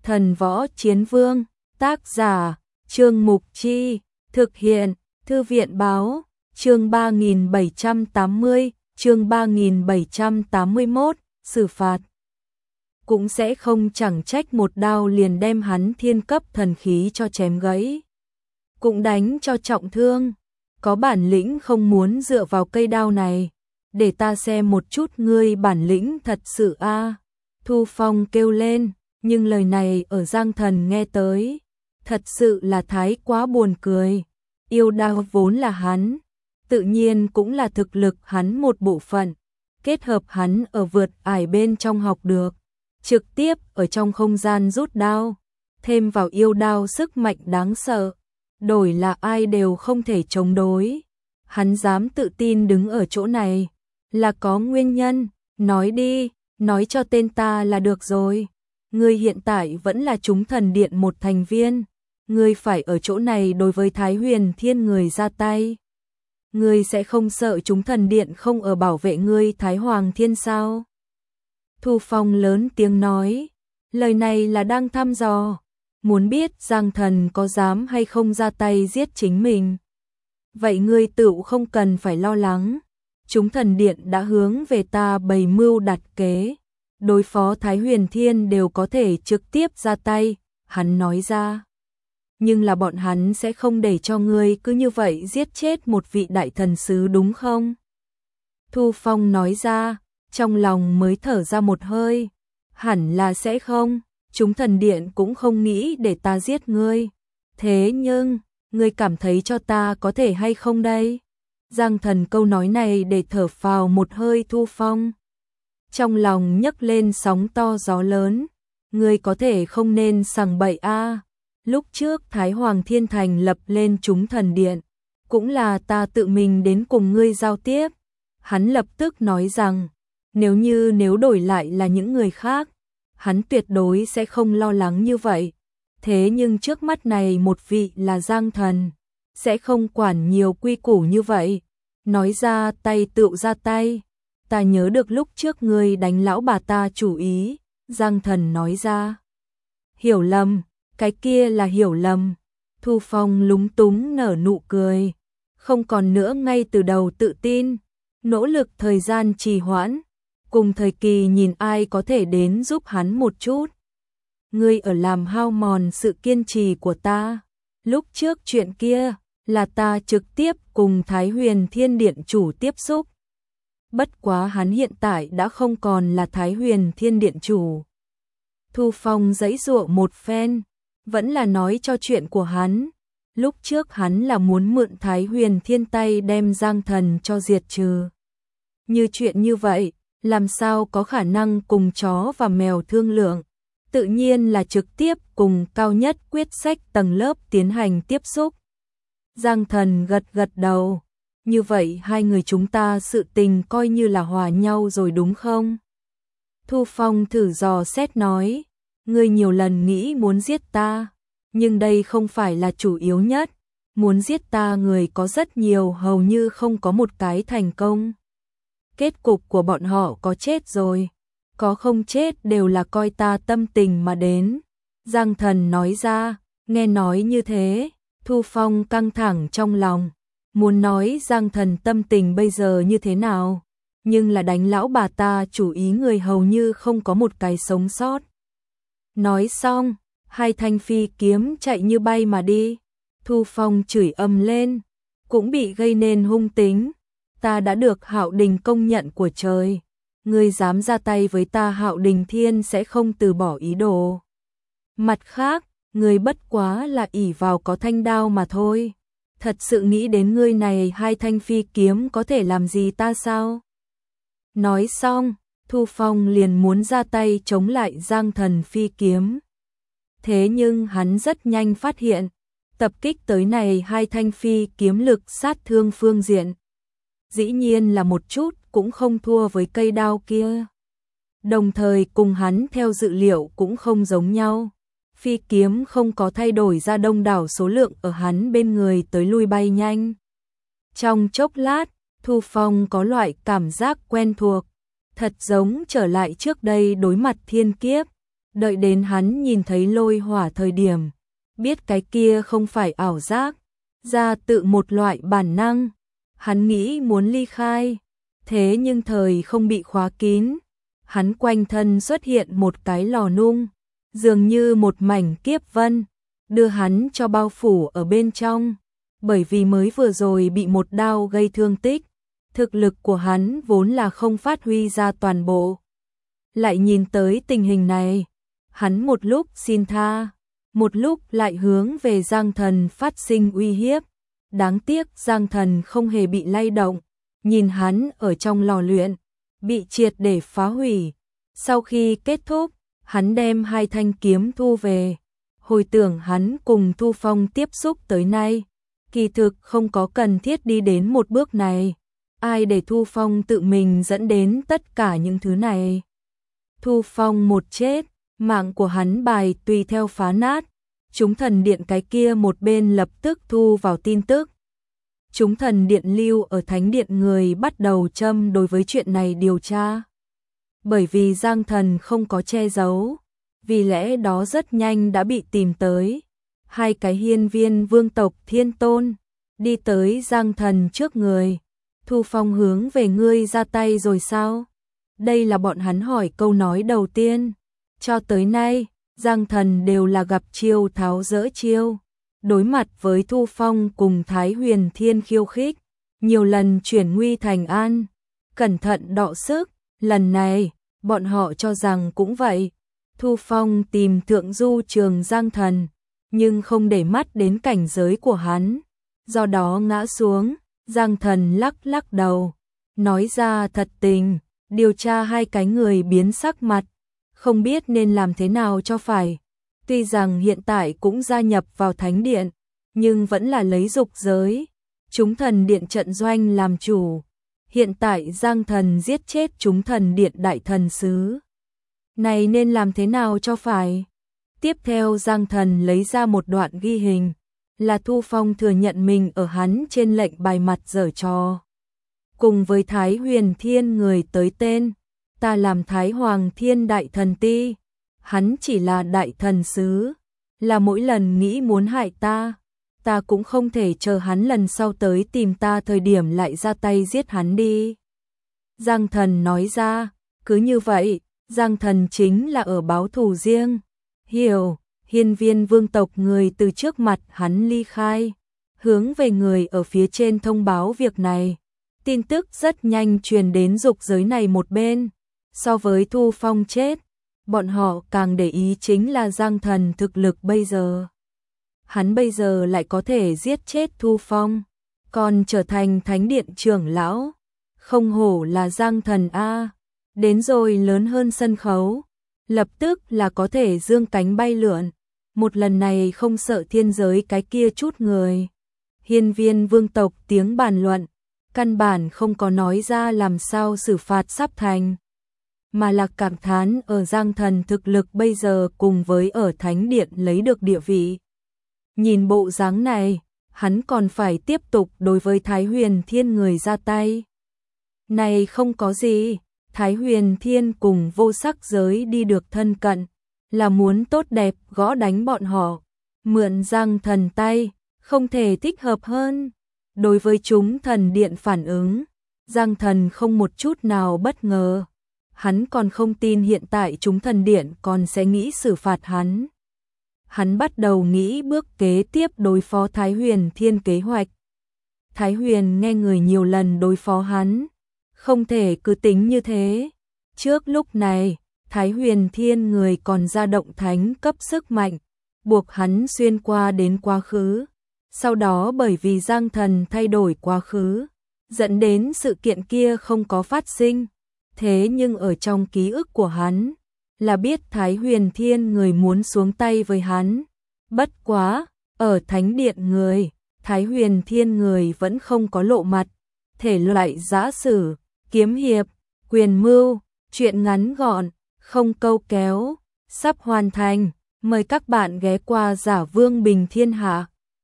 Thần Võ Chiến Vương, tác giả, Trương Mục Chi, thực hiện, Thư viện Báo, chương 3780, chương 3781, xử phạt. Cũng sẽ không chẳng trách một đao liền đem hắn thiên cấp thần khí cho chém gãy. Cũng đánh cho trọng thương, có bản lĩnh không muốn dựa vào cây đao này, để ta xem một chút ngươi bản lĩnh thật sự a. Thu Phong kêu lên, nhưng lời này ở Giang Thần nghe tới, thật sự là thái quá buồn cười. Yêu đao vốn là hắn, tự nhiên cũng là thực lực hắn một bộ phận, kết hợp hắn ở vượt ải bên trong học được, trực tiếp ở trong không gian rút đao, thêm vào yêu đao sức mạnh đáng sợ, đổi là ai đều không thể chống đối. Hắn dám tự tin đứng ở chỗ này, là có nguyên nhân, nói đi, nói cho tên ta là được rồi. Ngươi hiện tại vẫn là chúng thần điện một thành viên, ngươi phải ở chỗ này đối với Thái Huyền Thiên người ra tay. Ngươi sẽ không sợ chúng thần điện không ở bảo vệ ngươi Thái Hoàng Thiên sao? Thu Phong lớn tiếng nói, lời này là đang thăm dò, muốn biết Giang Thần có dám hay không ra tay giết chính mình. Vậy ngươi tự không cần phải lo lắng, chúng thần điện đã hướng về ta bày mưu đặt kế, đối phó Thái Huyền Thiên đều có thể trực tiếp ra tay, hắn nói ra. Nhưng là bọn hắn sẽ không để cho ngươi cứ như vậy giết chết một vị đại thần sứ đúng không? Thu Phong nói ra, trong lòng mới thở ra một hơi, hẳn là sẽ không, chúng thần điện cũng không nghĩ để ta giết ngươi. Thế nhưng, ngươi cảm thấy cho ta có thể hay không đây? Giang Thần câu nói này để thở phào một hơi. Thu Phong trong lòng nhấc lên sóng to gió lớn, ngươi có thể không nên sằng bậy a. Lúc trước Thái Hoàng Thiên thành lập lên chúng thần điện, cũng là ta tự mình đến cùng ngươi giao tiếp. Hắn lập tức nói rằng, nếu đổi lại là những người khác, hắn tuyệt đối sẽ không lo lắng như vậy. Thế nhưng trước mắt này một vị là Giang Thần, sẽ không quản nhiều quy củ như vậy. Nói ra tay tựu ra tay. Ta nhớ được lúc trước ngươi đánh lão bà ta chủ ý, Giang Thần nói ra. Hiểu lầm, cái kia là hiểu lầm. Thu Phong lúng túng nở nụ cười, không còn nữa ngay từ đầu tự tin, nỗ lực thời gian trì hoãn, cùng thời kỳ nhìn ai có thể đến giúp hắn một chút. Ngươi ở làm hao mòn sự kiên trì của ta. Lúc trước chuyện kia là ta trực tiếp cùng Thái Huyền Thiên Điện chủ tiếp xúc. Bất quá hắn hiện tại đã không còn là Thái Huyền Thiên Điện chủ. Thu Phong giãy giụa một phen, vẫn là nói cho chuyện của hắn. Lúc trước hắn là muốn mượn Thái Huyền Thiên tay đem Giang Thần cho diệt trừ. Như chuyện như vậy, làm sao có khả năng cùng chó và mèo thương lượng, tự nhiên là trực tiếp cùng cao nhất quyết sách tầng lớp tiến hành tiếp xúc. Giang Thần gật gật đầu, như vậy hai người chúng ta sự tình coi như là hòa nhau rồi đúng không? Thu Phong thử dò xét nói, ngươi nhiều lần nghĩ muốn giết ta, nhưng đây không phải là chủ yếu nhất, muốn giết ta người có rất nhiều, hầu như không có một cái thành công. Kết cục của bọn họ có chết rồi, có không chết đều là coi ta tâm tình mà đến. Giang Thần nói ra, nghe nói như thế, Thu Phong căng thẳng trong lòng, muốn nói Giang Thần tâm tình bây giờ như thế nào, nhưng là đánh lão bà ta chủ ý người hầu như không có một cái sống sót. Nói xong, hai thanh phi kiếm chạy như bay mà đi. Thu Phong chửi ầm lên, cũng bị gây nên hung tính. Ta đã được Hạo Đình công nhận của trời, ngươi dám ra tay với ta, Hạo Đình Thiên sẽ không từ bỏ ý đồ. Mặt khác, ngươi bất quá là ỷ vào có thanh đao mà thôi, thật sự nghĩ đến ngươi này hai thanh phi kiếm có thể làm gì ta sao? Nói xong, Thu Phong liền muốn ra tay chống lại Giang Thần phi kiếm. Thế nhưng hắn rất nhanh phát hiện, tập kích tới này hai thanh phi kiếm lực sát thương phương diện, dĩ nhiên là một chút cũng không thua với cây đao kia. Đồng thời cùng hắn theo dự liệu cũng không giống nhau. Phi kiếm không có thay đổi ra đông đảo số lượng ở hắn bên người tới lui bay nhanh. Trong chốc lát, Thu Phong có loại cảm giác quen thuộc, thật giống trở lại trước đây đối mặt thiên kiếp. Đợi đến hắn nhìn thấy lôi hỏa thời điểm, biết cái kia không phải ảo giác, ra tự một loại bản năng, hắn nghĩ muốn ly khai, thế nhưng thời không bị khóa kín, hắn quanh thân xuất hiện một cái lò nung, dường như một mảnh kiếp vân, đưa hắn cho bao phủ ở bên trong, bởi vì mới vừa rồi bị một đao gây thương tích, thực lực của hắn vốn là không phát huy ra toàn bộ. Lại nhìn tới tình hình này, hắn một lúc xin tha, một lúc lại hướng về Giang Thần phát sinh uy hiếp. Đáng tiếc Giang Thần không hề bị lay động, nhìn hắn ở trong lò luyện, bị triệt để phá hủy. Sau khi kết thúc, hắn đem 2 thanh kiếm thu về. Hồi tưởng hắn cùng Thu Phong tiếp xúc tới nay, kỳ thực không có cần thiết đi đến một bước này. Ai để Thu Phong tự mình dẫn đến tất cả những thứ này. Thu Phong một chết, mạng của hắn bài tùy theo phá nát. Chúng thần điện cái kia một bên lập tức thu vào tin tức. Chúng thần điện lưu ở thánh điện người bắt đầu châm đối với chuyện này điều tra. Bởi vì Giang Thần không có che giấu, vì lẽ đó rất nhanh đã bị tìm tới. 2 cái hiên viên vương tộc thiên tôn, đi tới Giang Thần trước người. Thu Phong hướng về ngươi ra tay rồi sao? Đây là bọn hắn hỏi câu nói đầu tiên. Cho tới nay, Giang Thần đều là gặp chiêu tháo dỡ chiêu. Đối mặt với Thu Phong cùng Thái Huyền Thiên khiêu khích, nhiều lần chuyển nguy thành an, cẩn thận đọ sức. Lần này, bọn họ cho rằng cũng vậy. Thu Phong tìm thượng du trường Giang Thần, nhưng không để mắt đến cảnh giới của hắn. Do đó ngã xuống, Giang Thần lắc lắc đầu, nói ra thật tình, điều tra 2 cái người biến sắc mặt, không biết nên làm thế nào cho phải. Tuy rằng hiện tại cũng gia nhập vào thánh điện, nhưng vẫn là lấy dục giới, chúng thần điện trận doanh làm chủ. Hiện tại Giang Thần giết chết chúng thần điện đại thần sứ. Này nên làm thế nào cho phải? Tiếp theo Giang Thần lấy ra một đoạn ghi hình, là Thu Phong thừa nhận mình ở hắn trên lệnh bài mặt giở trò. Cùng với Thái Huyền Thiên người tới tên, ta làm Thái Hoàng Thiên đại thần ti, hắn chỉ là đại thần sứ, là mỗi lần nghĩ muốn hại ta, ta cũng không thể chờ hắn lần sau tới tìm ta thời điểm lại ra tay giết hắn đi. Giang Thần nói ra, cứ như vậy, Giang Thần chính là ở báo thù riêng. Hiểu, hiên viên vương tộc người từ trước mặt hắn ly khai, hướng về người ở phía trên thông báo việc này. Tin tức rất nhanh truyền đến dục giới này một bên. So với Thu Phong chết, bọn họ càng để ý chính là Giang Thần thực lực bây giờ. Hắn bây giờ lại có thể giết chết Thu Phong, còn trở thành thánh điện trưởng lão. Không hổ là Giang Thần A, đến rồi lớn hơn sân khấu, lập tức là có thể dương cánh bay lượn. Một lần này không sợ thiên giới cái kia chút người. Hiên viên vương tộc tiếng bàn luận, căn bản không có nói ra làm sao xử phạt sắp thành, mà là cảm thán ở Giang Thần thực lực bây giờ cùng với ở thánh điện lấy được địa vị. Nhìn bộ dáng này, hắn còn phải tiếp tục đối với Thái Huyền Thiên người ra tay. Này không có gì, Thái Huyền Thiên cùng vô sắc giới đi được thân cận, là muốn tốt đẹp gõ đánh bọn họ, mượn Giang Thần tay, không thể thích hợp hơn. Đối với chúng thần điện phản ứng, Giang Thần không một chút nào bất ngờ. Hắn còn không tin hiện tại chúng thần điện còn sẽ nghĩ xử phạt hắn. Hắn bắt đầu nghĩ bước kế tiếp đối phó Thái Huyền Thiên kế hoạch. Thái Huyền nghe người nhiều lần đối phó hắn, không thể cứ tính như thế. Trước lúc này, Thái Huyền Thiên người còn ra động thánh cấp sức mạnh, buộc hắn xuyên qua đến quá khứ. Sau đó bởi vì Giang Thần thay đổi quá khứ, dẫn đến sự kiện kia không có phát sinh. Thế nhưng ở trong ký ức của hắn, là biết Thái Huyền Thiên người muốn xuống tay với hắn. Bất quá, ở thánh điện người, Thái Huyền Thiên người vẫn không có lộ mặt. Thể loại giã sử, kiếm hiệp, quyền mưu, chuyện ngắn gọn, không câu kéo, sắp hoàn thành. Mời các bạn ghé qua Giả Vương Bình Thiên Hạ.